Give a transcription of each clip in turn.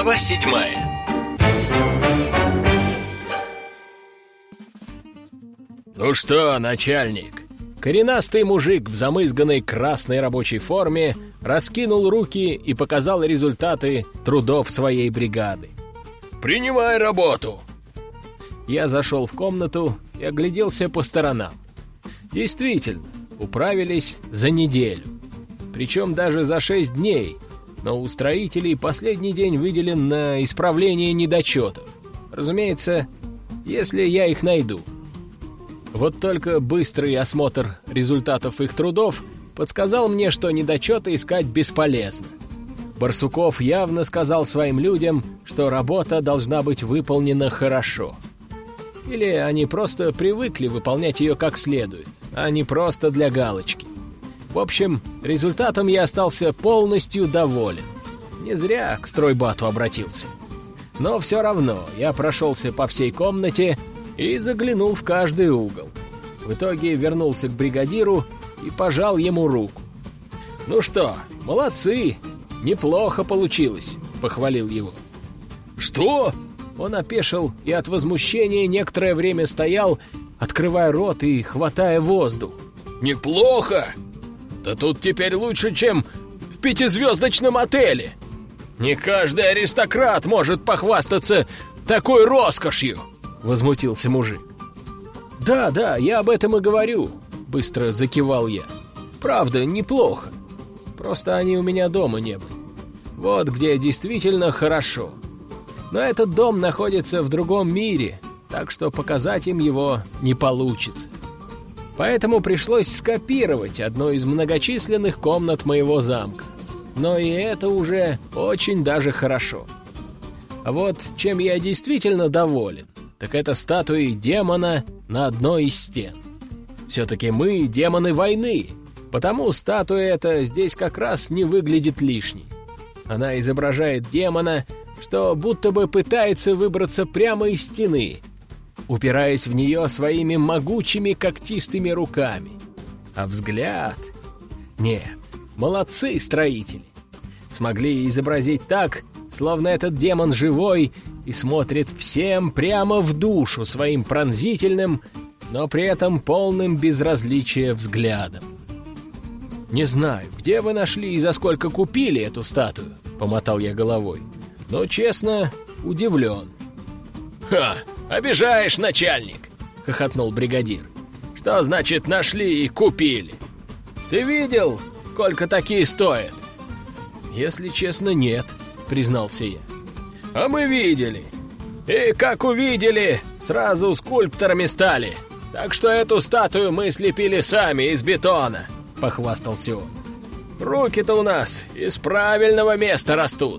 Глава 7. «Ну что, начальник?» Коренастый мужик в замызганной красной рабочей форме раскинул руки и показал результаты трудов своей бригады. «Принимай работу!» Я зашел в комнату и огляделся по сторонам. Действительно, управились за неделю. Причем даже за 6 дней. Но у строителей последний день выделен на исправление недочетов. Разумеется, если я их найду. Вот только быстрый осмотр результатов их трудов подсказал мне, что недочеты искать бесполезно. Барсуков явно сказал своим людям, что работа должна быть выполнена хорошо. Или они просто привыкли выполнять ее как следует, а не просто для галочки. В общем, результатом я остался полностью доволен. Не зря к стройбату обратился. Но все равно я прошелся по всей комнате и заглянул в каждый угол. В итоге вернулся к бригадиру и пожал ему руку. «Ну что, молодцы, неплохо получилось», — похвалил его. «Что?» Он опешил и от возмущения некоторое время стоял, открывая рот и хватая воздух. «Неплохо? Да тут теперь лучше, чем в 5-звездочном отеле. Не каждый аристократ может похвастаться такой роскошью!» — возмутился мужик. «Да, я об этом и говорю», — быстро закивал я. «Правда, неплохо. Просто они у меня дома не были. Вот где действительно хорошо. Но этот дом находится в другом мире, так что показать им его не получится. Поэтому пришлось скопировать одну из многочисленных комнат моего замка. Но и это уже очень даже хорошо. А вот чем я действительно доволен, так это статуи демона на одной из стен. Все-таки мы демоны войны, потому статуя эта здесь как раз не выглядит лишней. Она изображает демона, что будто бы пытается выбраться прямо из стены, упираясь в нее своими могучими когтистыми руками. А взгляд... Нет, молодцы строители. Смогли изобразить так, словно этот демон живой и смотрит всем прямо в душу своим пронзительным, но при этом полным безразличия взглядом. «Не знаю, где вы нашли и за сколько купили эту статую», — помотал я головой. «Но, честно, удивлен». «Ха, обижаешь, начальник!» — хохотнул бригадир. «Что значит нашли и купили? Ты видел, сколько такие стоят?» «Если честно, нет», — признался я. «А мы видели. И как увидели, сразу скульпторами стали. Так что эту статую мы слепили сами из бетона», — похвастался он. «Руки-то у нас из правильного места растут.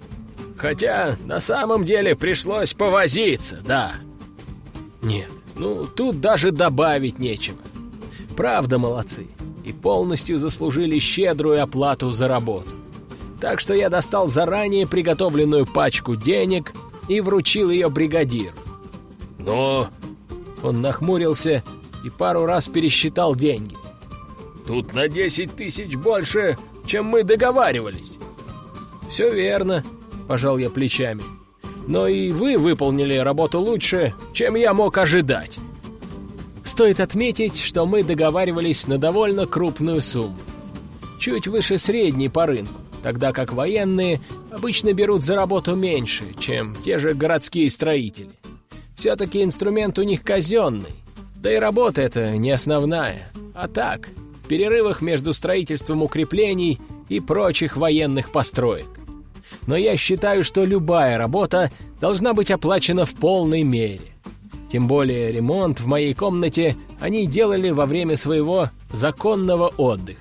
Хотя на самом деле пришлось повозиться, да». «Нет, тут даже добавить нечего. Правда молодцы. И полностью заслужили щедрую оплату за работу. Так что я достал заранее приготовленную пачку денег и вручил ее бригадиру. «Но...» Он нахмурился и пару раз пересчитал деньги. «Тут на 10 тысяч больше, чем мы договаривались». «Все верно», — пожал я плечами. «Но и вы выполнили работу лучше, чем я мог ожидать. Стоит отметить, что мы договаривались на довольно крупную сумму. Чуть выше средней по рынку, тогда как военные обычно берут за работу меньше, чем те же городские строители. Все-таки инструмент у них казенный, да и работа эта не основная, а так, в перерывах между строительством укреплений и прочих военных построек. Но я считаю, что любая работа должна быть оплачена в полной мере. Тем более ремонт в моей комнате они делали во время своего законного отдыха.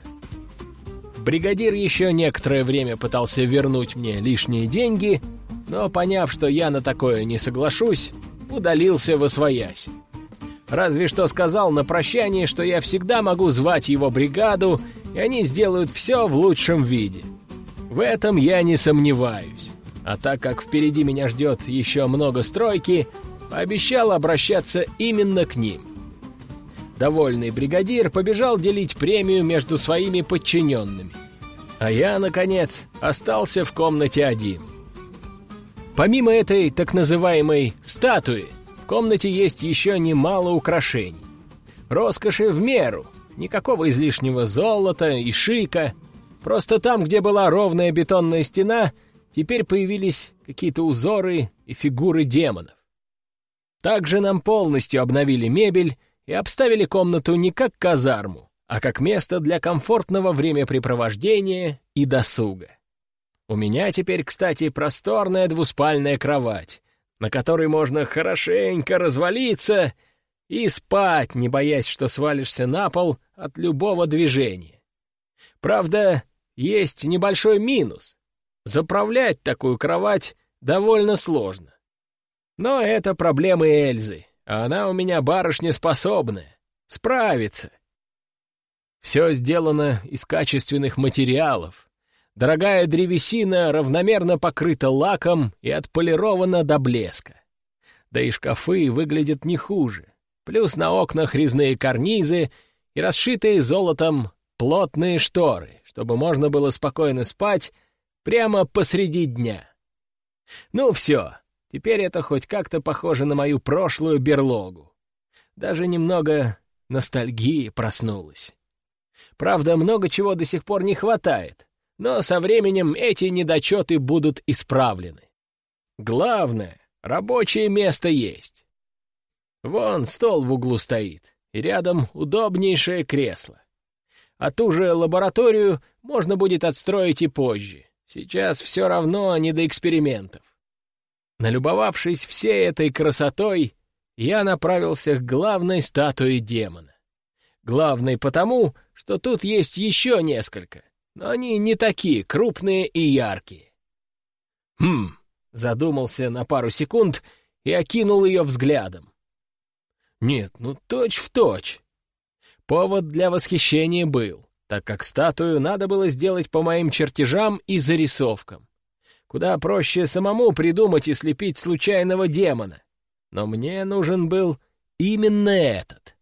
Бригадир еще некоторое время пытался вернуть мне лишние деньги, но, поняв, что я на такое не соглашусь, удалился восвоясь. Разве что сказал на прощание, что я всегда могу звать его бригаду, и они сделают все в лучшем виде. В этом я не сомневаюсь. А так как впереди меня ждет еще много стройки, пообещал обращаться именно к ним. Довольный бригадир побежал делить премию между своими подчиненными. А я, наконец, остался в комнате один. Помимо этой так называемой статуи, в комнате есть еще немало украшений. Роскоши в меру, никакого излишнего золота и шика. Просто там, где была ровная бетонная стена, теперь появились какие-то узоры и фигуры демонов. Также нам полностью обновили мебель и обставили комнату не как казарму, а как место для комфортного времяпрепровождения и досуга. У меня теперь, кстати, просторная двуспальная кровать, на которой можно хорошенько развалиться и спать, не боясь, что свалишься на пол от любого движения. Правда, есть небольшой минус. Заправлять такую кровать довольно сложно. Но это проблемы Эльзы, а она у меня барышня способная. Справится. Все сделано из качественных материалов. Дорогая древесина равномерно покрыта лаком и отполирована до блеска. Да и шкафы выглядят не хуже. Плюс на окнах резные карнизы и расшитые золотом плотные шторы, чтобы можно было спокойно спать прямо посреди дня. Ну все, теперь это хоть как-то похоже на мою прошлую берлогу. Даже немного ностальгии проснулась. Правда, много чего до сих пор не хватает, но со временем эти недочеты будут исправлены. Главное, рабочее место есть. Вон стол в углу стоит, и рядом удобнейшее кресло. А ту же лабораторию можно будет отстроить и позже. Сейчас все равно не до экспериментов. Налюбовавшись всей этой красотой, я направился к главной статуе демона. Главной потому, что тут есть еще несколько, но они не такие крупные и яркие. Задумался на пару секунд и окинул ее взглядом. Нет, ну точь-в-точь. Повод для восхищения был, так как статую надо было сделать по моим чертежам и зарисовкам. Куда проще самому придумать и слепить случайного демона. Но мне нужен был именно этот.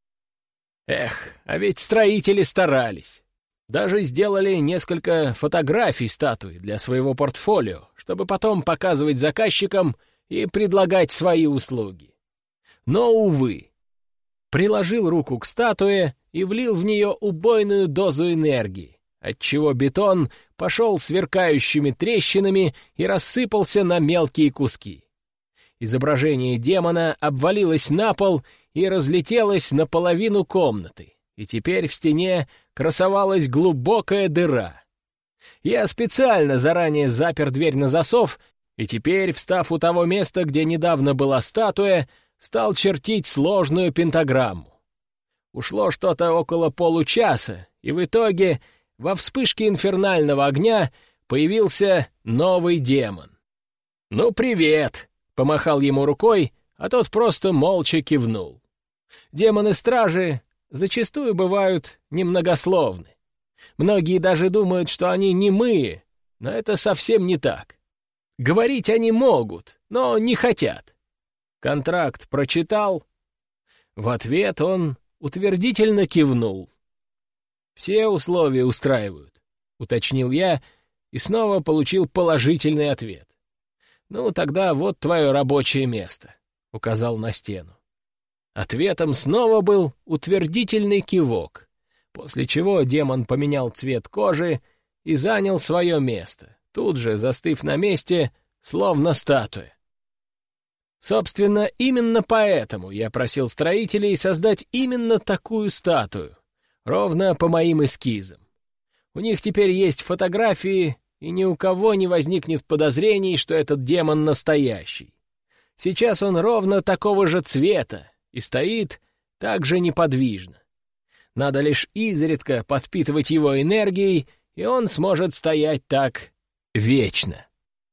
Эх, а ведь строители старались. Даже сделали несколько фотографий статуи для своего портфолио, чтобы потом показывать заказчикам и предлагать свои услуги. Но, увы, приложил руку к статуе и влил в нее убойную дозу энергии, отчего бетон пошел сверкающими трещинами и рассыпался на мелкие куски. Изображение демона обвалилось на пол и разлетелось на половину комнаты, и теперь в стене красовалась глубокая дыра. Я специально заранее запер дверь на засов, и теперь, встав у того места, где недавно была статуя, стал чертить сложную пентаграмму. Ушло что-то около получаса, и в итоге во вспышке инфернального огня появился новый демон. «Ну, привет!» — помахал ему рукой, а тот просто молча кивнул. Демоны-стражи зачастую бывают немногословны. Многие даже думают, что они немые, но это совсем не так. Говорить они могут, но не хотят. Контракт прочитал. В ответ он утвердительно кивнул. «Все условия устраивают», — уточнил я и снова получил положительный ответ. «Ну, тогда вот твое рабочее место», — указал на стену. Ответом снова был утвердительный кивок, после чего демон поменял цвет кожи и занял свое место, тут же застыв на месте, словно статуя. Собственно, именно поэтому я просил строителей создать именно такую статую, ровно по моим эскизам. У них теперь есть фотографии, и ни у кого не возникнет подозрений, что этот демон настоящий. Сейчас он ровно такого же цвета и стоит так же неподвижно. Надо лишь изредка подпитывать его энергией, и он сможет стоять так вечно.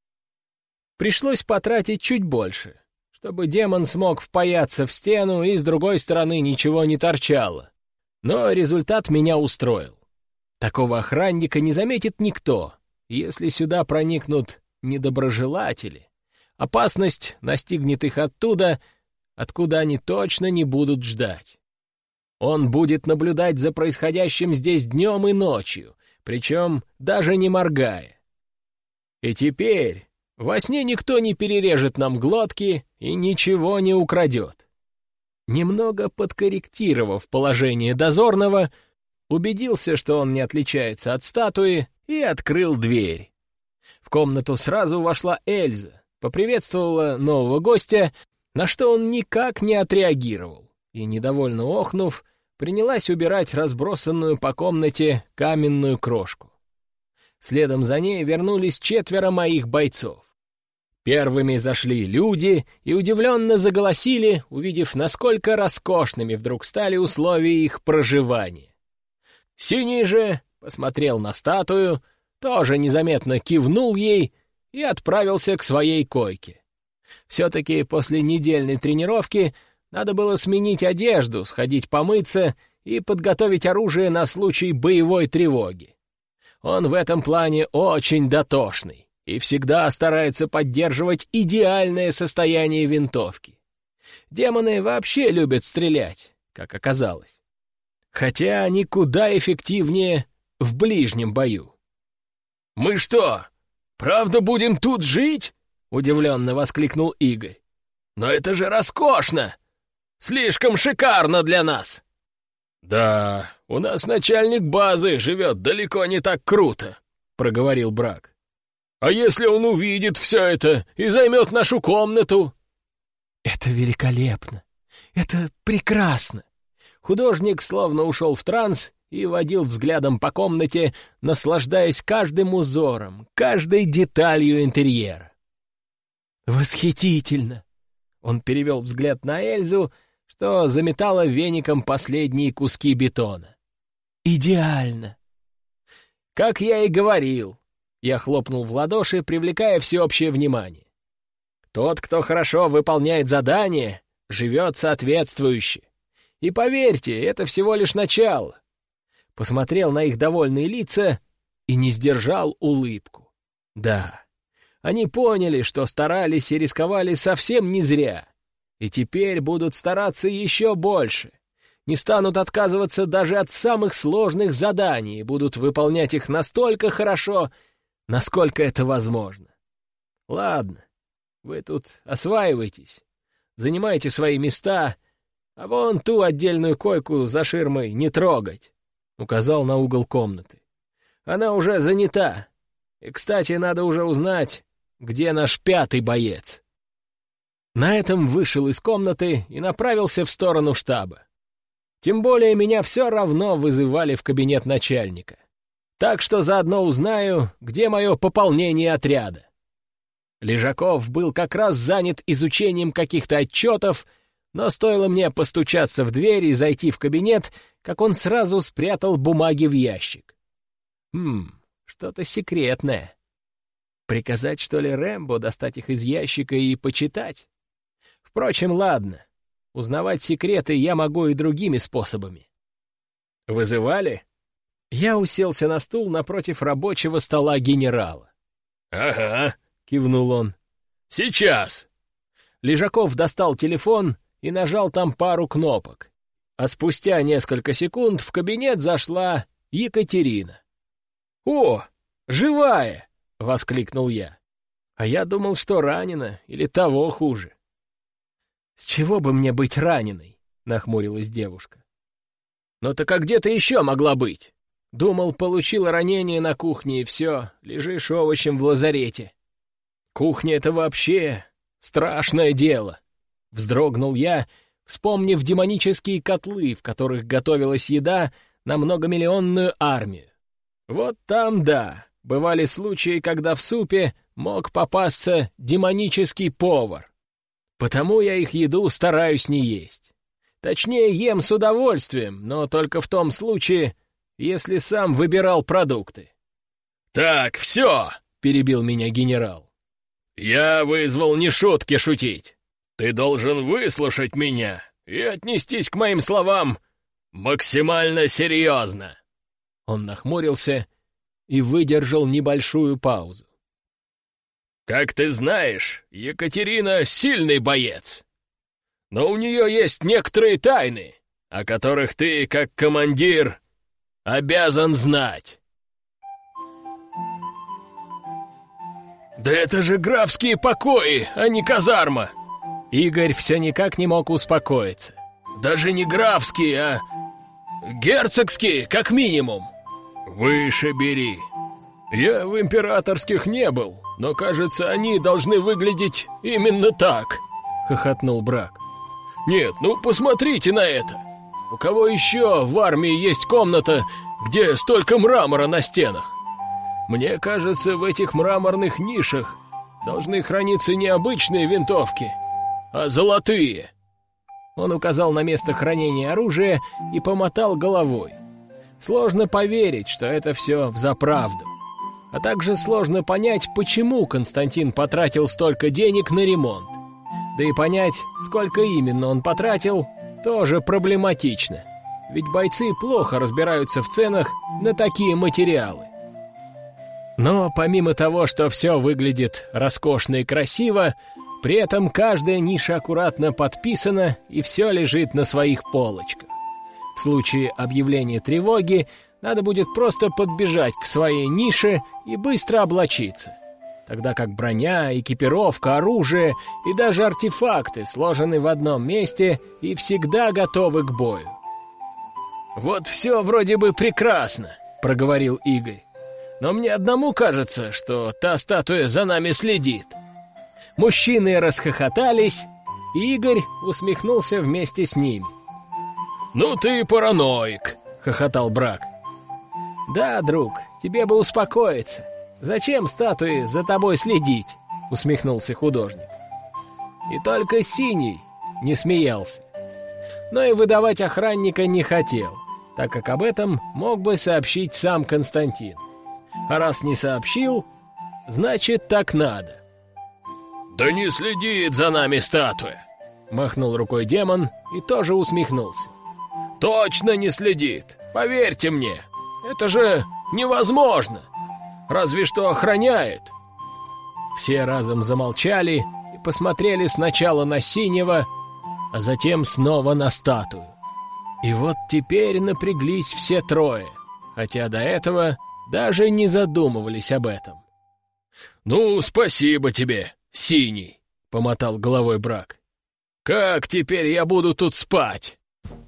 Пришлось потратить чуть больше, чтобы демон смог впаяться в стену, и с другой стороны ничего не торчало. Но результат меня устроил. Такого охранника не заметит никто. Если сюда проникнут недоброжелатели, опасность настигнет их оттуда, откуда они точно не будут ждать. Он будет наблюдать за происходящим здесь днем и ночью, причем даже не моргая. И теперь, Во сне никто не перережет нам глотки и ничего не украдет. Немного подкорректировав положение дозорного, убедился, что он не отличается от статуи, и открыл дверь. В комнату сразу вошла Эльза, поприветствовала нового гостя, на что он никак не отреагировал, и, недовольно охнув, принялась убирать разбросанную по комнате каменную крошку. Следом за ней вернулись 4 моих бойцов. Первыми зашли люди и удивленно заголосили, увидев, насколько роскошными вдруг стали условия их проживания. Синий же посмотрел на статую, тоже незаметно кивнул ей и отправился к своей койке. Все-таки после недельной тренировки надо было сменить одежду, сходить помыться и подготовить оружие на случай боевой тревоги. Он в этом плане очень дотошный и всегда старается поддерживать идеальное состояние винтовки. Демоны вообще любят стрелять, как оказалось. Хотя они куда эффективнее в ближнем бою. «Мы что, правда будем тут жить?» — удивленно воскликнул Игорь. «Но это же роскошно! Слишком шикарно для нас!» «Да, у нас начальник базы живет далеко не так круто», — проговорил Брак. «А если он увидит все это и займет нашу комнату?» «Это великолепно! Это прекрасно!» Художник словно ушел в транс и водил взглядом по комнате, наслаждаясь каждым узором, каждой деталью интерьера. «Восхитительно!» Он перевел взгляд на Эльзу, что заметала веником последние куски бетона. «Идеально!» «Как я и говорил!» Я хлопнул в ладоши, привлекая всеобщее внимание. «Тот, кто хорошо выполняет задание, живет соответствующе. И поверьте, это всего лишь начало». Посмотрел на их довольные лица и не сдержал улыбку. Да, они поняли, что старались и рисковали совсем не зря. И теперь будут стараться еще больше. Не станут отказываться даже от самых сложных заданий и будут выполнять их настолько хорошо, насколько это возможно. Ладно, вы тут осваивайтесь, занимайте свои места, а вон ту отдельную койку за ширмой не трогать. Указал на угол комнаты. Она уже занята. И, кстати, надо уже узнать, где наш 5-й боец. На этом вышел из комнаты и направился в сторону штаба. Тем более меня все равно вызывали в кабинет начальника. Так что заодно узнаю, где мое пополнение отряда. Лежаков был как раз занят изучением каких-то отчетов, но стоило мне постучаться в дверь и зайти в кабинет, как он сразу спрятал бумаги в ящик. Что-то секретное. Приказать, что ли, Рэмбо достать их из ящика и почитать? Впрочем, ладно. Узнавать секреты я могу и другими способами. Вызывали? Я уселся на стул напротив рабочего стола генерала. «Ага», — кивнул он. «Сейчас». Лежаков достал телефон и нажал там пару кнопок. А спустя несколько секунд в кабинет зашла Екатерина. «О, живая!» — воскликнул я. А я думал, что ранена или того хуже. «С чего бы мне быть раненой?» — нахмурилась девушка. «Ну так а где ты еще могла быть? Думал, получила ранение на кухне и все, лежишь овощем в лазарете. Кухня — это вообще страшное дело!» Вздрогнул я, вспомнив демонические котлы, в которых готовилась еда на многомиллионную армию. Вот там, да, бывали случаи, когда в супе мог попасться демонический повар. Потому я их еду стараюсь не есть. Точнее, ем с удовольствием, но только в том случае, если сам выбирал продукты. «Так, все!» — перебил меня генерал. «Я вызвал не шутки шутить. Ты должен выслушать меня и отнестись к моим словам максимально серьезно». Он нахмурился и выдержал небольшую паузу. «Как ты знаешь, Екатерина сильный боец. Но у нее есть некоторые тайны, о которых ты, как командир, обязан знать». Да это же графские покои, а не казарма. Игорь все никак не мог успокоиться. Даже не графские, а герцогские, как минимум. Выше бери. Я в императорских не был, но, кажется, они должны выглядеть именно так, хохотнул Брак. Нет, ну посмотрите на это. У кого еще в армии есть комната, где столько мрамора на стенах? Мне кажется, в этих мраморных нишах должны храниться не обычные винтовки, а золотые. Он указал на место хранения оружия и помотал головой. Сложно поверить, что это все взаправду. А также сложно понять, почему Константин потратил столько денег на ремонт. Да и понять, сколько именно он потратил, тоже проблематично. Ведь бойцы плохо разбираются в ценах на такие материалы. Но помимо того, что все выглядит роскошно и красиво, при этом каждая ниша аккуратно подписана и все лежит на своих полочках. В случае объявления тревоги надо будет просто подбежать к своей нише и быстро облачиться. Тогда как броня, экипировка, оружие и даже артефакты сложены в одном месте и всегда готовы к бою. «Вот все вроде бы прекрасно», — проговорил Игорь. «Но мне одному кажется, что та статуя за нами следит». Мужчины расхохотались, и Игорь усмехнулся вместе с ними. «Ну ты параноик», — хохотал Брак. «Да, друг, тебе бы успокоиться. Зачем статуи за тобой следить?» — усмехнулся художник. И только Синий не смеялся. Но и выдавать охранника не хотел, так как об этом мог бы сообщить сам Константин. А раз не сообщил, значит, так надо. «Да не следит за нами статуя!» — махнул рукой демон и тоже усмехнулся. «Точно не следит! Поверьте мне! Это же невозможно! Разве что охраняет!» Все разом замолчали и посмотрели сначала на Синего, а затем снова на статую. И вот теперь напряглись все трое, хотя до этого даже не задумывались об этом. «Ну, спасибо тебе, Синий!» — помотал головой Брак. «Как теперь я буду тут спать?»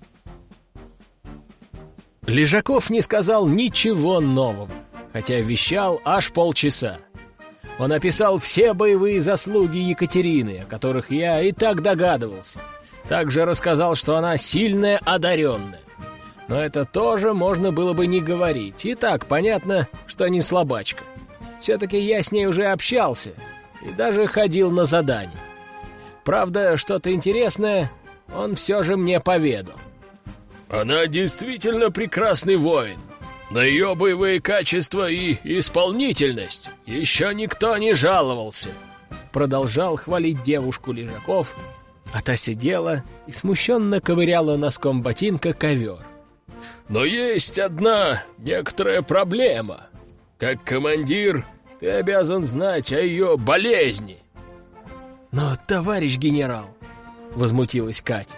Лежаков не сказал ничего нового, хотя вещал аж полчаса. Он описал все боевые заслуги Екатерины, о которых я и так догадывался. Также рассказал, что она сильная одаренная. Но это тоже можно было бы не говорить. И так понятно, что не слабачка. Все-таки я с ней уже общался и даже ходил на задания. Правда, что-то интересное он все же мне поведал. «Она действительно прекрасный воин. На ее боевые качества и исполнительность еще никто не жаловался», — продолжал хвалить девушку Лежаков, а та сидела и смущенно ковыряла носком ботинка ковер. «Но есть одна некоторая проблема. Как командир ты обязан знать о ее болезни». «Но, товарищ генерал», — возмутилась Катя.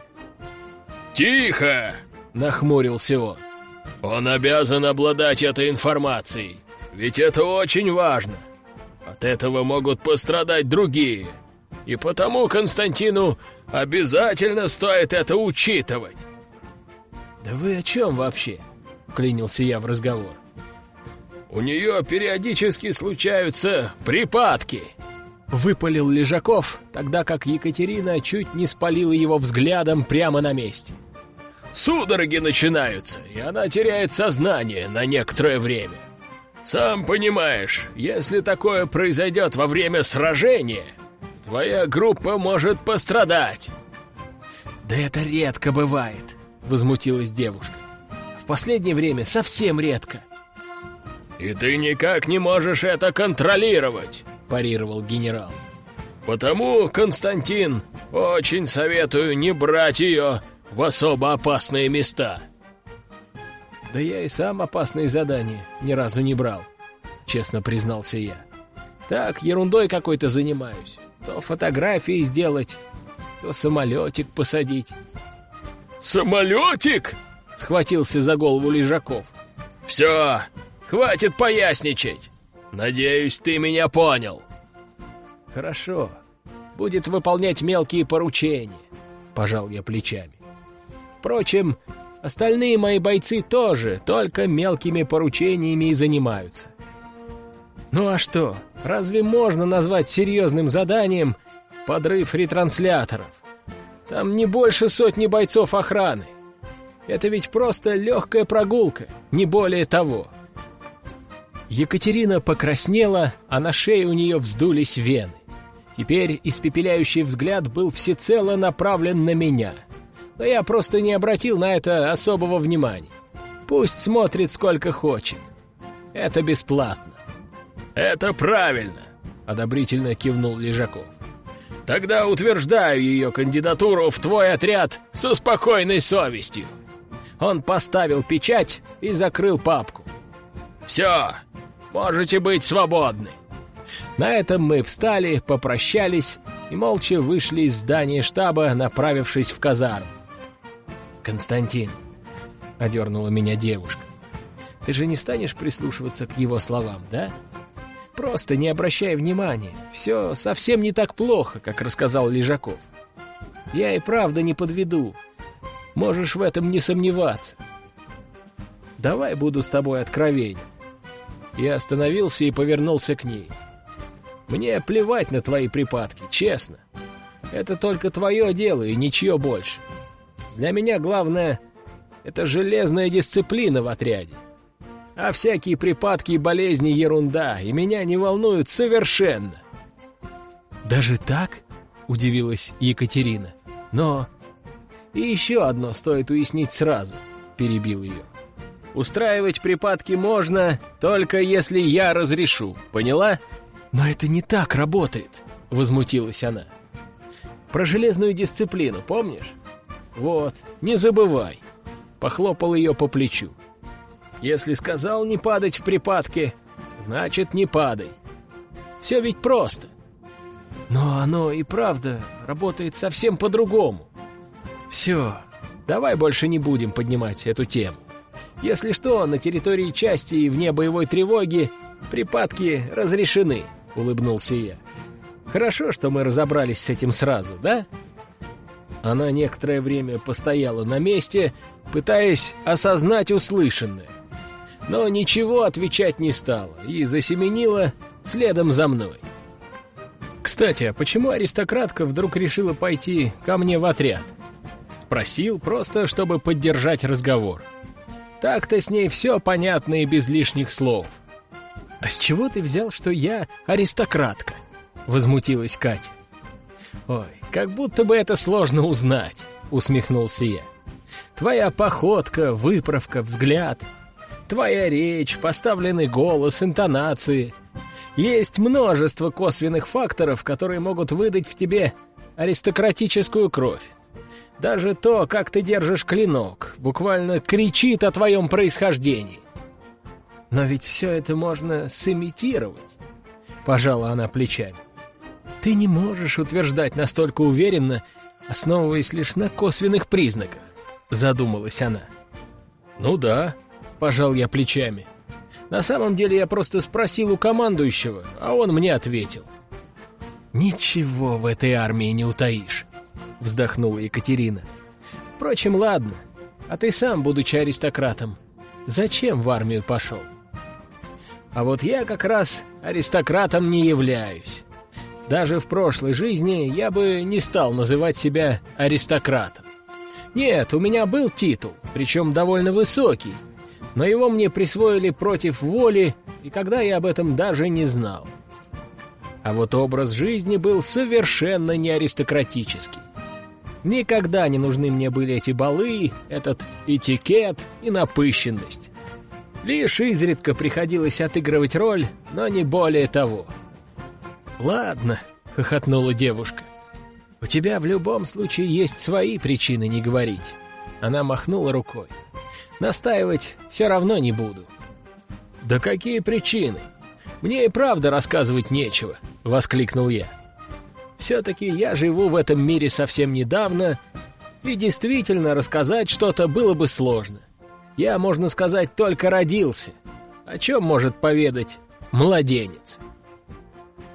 «Тихо!» — нахмурился он. «Он обязан обладать этой информацией, ведь это очень важно. От этого могут пострадать другие, и потому Константину обязательно стоит это учитывать». «Да вы о чем вообще?» — вклинился я в разговор. «У нее периодически случаются припадки», — выпалил Лежаков, тогда как Екатерина чуть не спалила его взглядом прямо на месте. «Судороги начинаются, и она теряет сознание на некоторое время. Сам понимаешь, если такое произойдет во время сражения, твоя группа может пострадать». «Да это редко бывает», — возмутилась девушка. «В последнее время совсем редко». «И ты никак не можешь это контролировать», — парировал генерал. «Потому, Константин, очень советую не брать ее в особо опасные места». «Да я и сам опасные задания ни разу не брал», — честно признался я. «Так, ерундой какой-то занимаюсь. То фотографии сделать, то самолетик посадить». «Самолетик?» — схватился за голову Лежаков. «Все, хватит поясничать. Надеюсь, ты меня понял. Хорошо. Будет выполнять мелкие поручения, пожал я плечами. Впрочем, остальные мои бойцы тоже только мелкими поручениями и занимаются. Ну а что, разве можно назвать серьезным заданием подрыв ретрансляторов? Там не больше 100 бойцов охраны. Это ведь просто легкая прогулка, не более того. Екатерина покраснела, а на шее у нее вздулись вены. Теперь испепеляющий взгляд был всецело направлен на меня. Но я просто не обратил на это особого внимания. Пусть смотрит сколько хочет. Это бесплатно. «Это правильно», — одобрительно кивнул Лежаков. «Тогда утверждаю ее кандидатуру в твой отряд со спокойной совестью». Он поставил печать и закрыл папку. «Все, можете быть свободны». На этом мы встали, попрощались и молча вышли из здания штаба, направившись в казарму. «Константин», — одернула меня девушка, — «ты же не станешь прислушиваться к его словам, да? Просто не обращай внимания, все совсем не так плохо, как рассказал Лежаков. Я и правда не подведу, можешь в этом не сомневаться. Давай буду с тобой откровенен». Я остановился и повернулся к ней. «Мне плевать на твои припадки, честно. Это только твое дело и ничье больше. Для меня главное — это железная дисциплина в отряде. А всякие припадки и болезни — ерунда, и меня не волнуют совершенно». «Даже так?» — удивилась Екатерина. «Но...» «И еще одно стоит уяснить сразу», — перебил ее. «Устраивать припадки можно, только если я разрешу, поняла?» «Но это не так работает», — возмутилась она. «Про железную дисциплину помнишь? Вот, не забывай», — похлопал ее по плечу. «Если сказал не падать в припадки, значит, не падай. Все ведь просто. Но оно и правда работает совсем по-другому. Все, давай больше не будем поднимать эту тему. Если что, на территории части и вне боевой тревоги припадки разрешены», — улыбнулся я. «Хорошо, что мы разобрались с этим сразу, да?» Она некоторое время постояла на месте, пытаясь осознать услышанное. Но ничего отвечать не стала и засеменила следом за мной. «Кстати, а почему аристократка вдруг решила пойти ко мне в отряд?» Спросил, просто чтобы поддержать разговор. Так-то с ней все понятно и без лишних слов. «А с чего ты взял, что я аристократка?» — возмутилась Катя. «Ой, как будто бы это сложно узнать», — усмехнулся я. «Твоя походка, выправка, взгляд, твоя речь, поставленный голос, интонации. Есть множество косвенных факторов, которые могут выдать в тебе аристократическую кровь. Даже то, как ты держишь клинок, буквально кричит о твоем происхождении. Но ведь все это можно сымитировать», — пожала она плечами. «Ты не можешь утверждать настолько уверенно, основываясь лишь на косвенных признаках», — задумалась она. «Ну да», — пожал я плечами. «На самом деле я просто спросил у командующего, а он мне ответил». «Ничего в этой армии не утаишь», — вздохнула Екатерина. «Впрочем, ладно, а ты сам, будучи аристократом, зачем в армию пошел?» «А вот я как раз аристократом не являюсь. Даже в прошлой жизни я бы не стал называть себя аристократом. Нет, у меня был титул, причем довольно высокий, но его мне присвоили против воли, и когда я об этом даже не знал. А вот образ жизни был совершенно не аристократический. Никогда не нужны мне были эти балы, этот этикет и напыщенность. Лишь изредка приходилось отыгрывать роль, но не более того». «Ладно», — хохотнула девушка. «У тебя в любом случае есть свои причины не говорить». Она махнула рукой. «Настаивать все равно не буду». «Да какие причины? Мне и правда рассказывать нечего», — воскликнул я. «Все-таки я живу в этом мире совсем недавно, и действительно рассказать что-то было бы сложно. Я, можно сказать, только родился. О чем может поведать младенец?»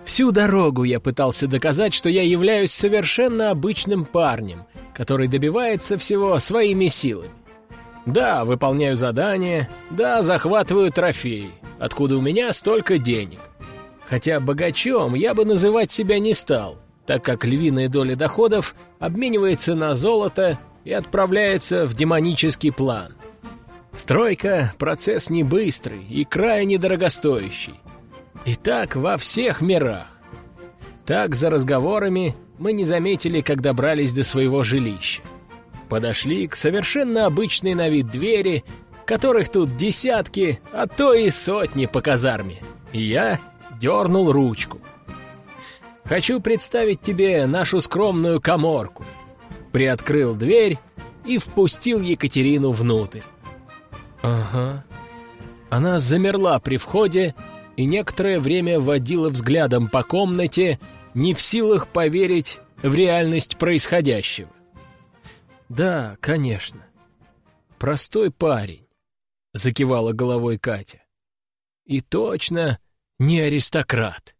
Всю дорогу я пытался доказать, что я являюсь совершенно обычным парнем, который добивается всего своими силами. Да, выполняю задания, да, захватываю трофеи, откуда у меня столько денег. Хотя богачом я бы называть себя не стал, так как львиная доля доходов обменивается на золото и отправляется в демонический план. Стройка – процесс не быстрый и крайне дорогостоящий. И так во всех мирах. Так за разговорами мы не заметили, как добрались до своего жилища. Подошли к совершенно обычной на вид двери, которых тут десятки, а то и сотни по казарме. И я дернул ручку. «Хочу представить тебе нашу скромную каморку». Приоткрыл дверь и впустил Екатерину внутрь. Ага. Она замерла при входе и некоторое время водила взглядом по комнате, не в силах поверить в реальность происходящего. «Да, конечно. Простой парень», — закивала головой Катя. «И точно не аристократ».